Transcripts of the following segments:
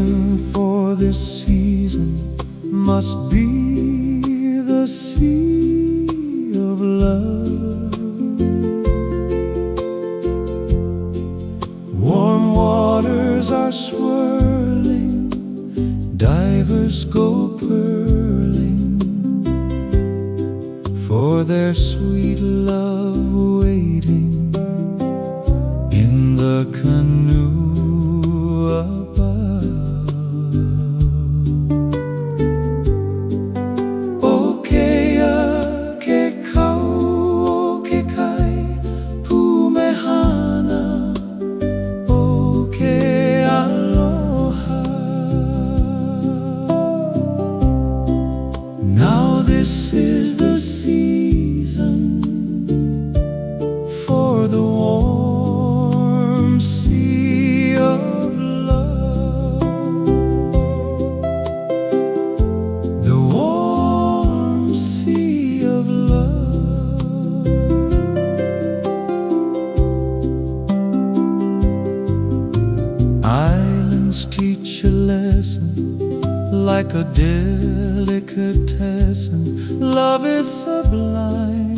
reason for this season must be the sea of love. Warm waters are swirling, divers go pearling for their sweet love waiting in the canoe above. O kea ke kau, o ke kai pumehana, o ke aloha. Now this is the season for the warm sea of love. The warm sea of love. Islands teach a lesson like a delicatessen. Love is sublime,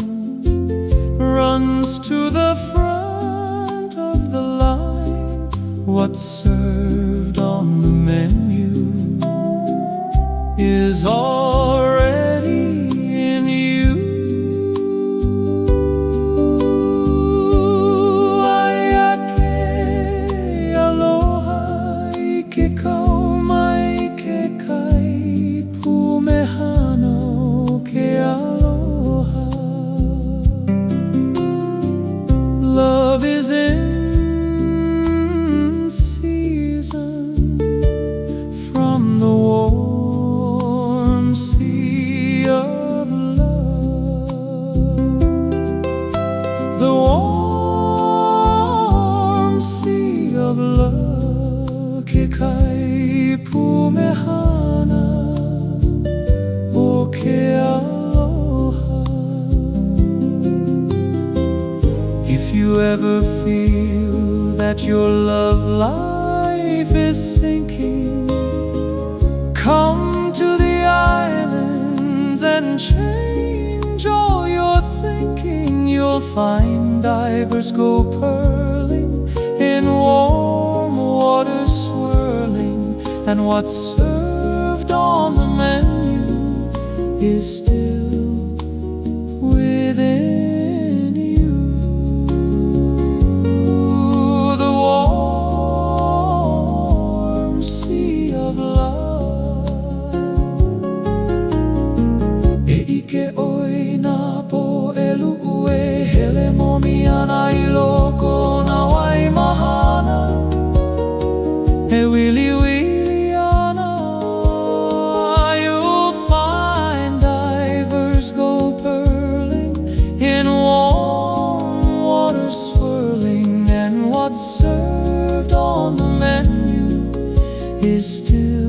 runs to the front of the line. What's served on the menu is already in you. Ayake aloha, ike kau mai ke kai pumehano ke aloha. Love is in season from the warm sea of love. The warm sea of love. Ke kai pumehana, o ke aloha. If you ever feel that your love life is sinking, come to the islands and change all your thinking. You'll find divers go pearling in warm water swirling, and what's served on the menu is still within you. The warm sea of love. E ike oi na po elu ue, hele momi ana I loko na wai mahana. He wili wili ana, you'll find divers go pearling in warm water swirling, and what's served on the menu is still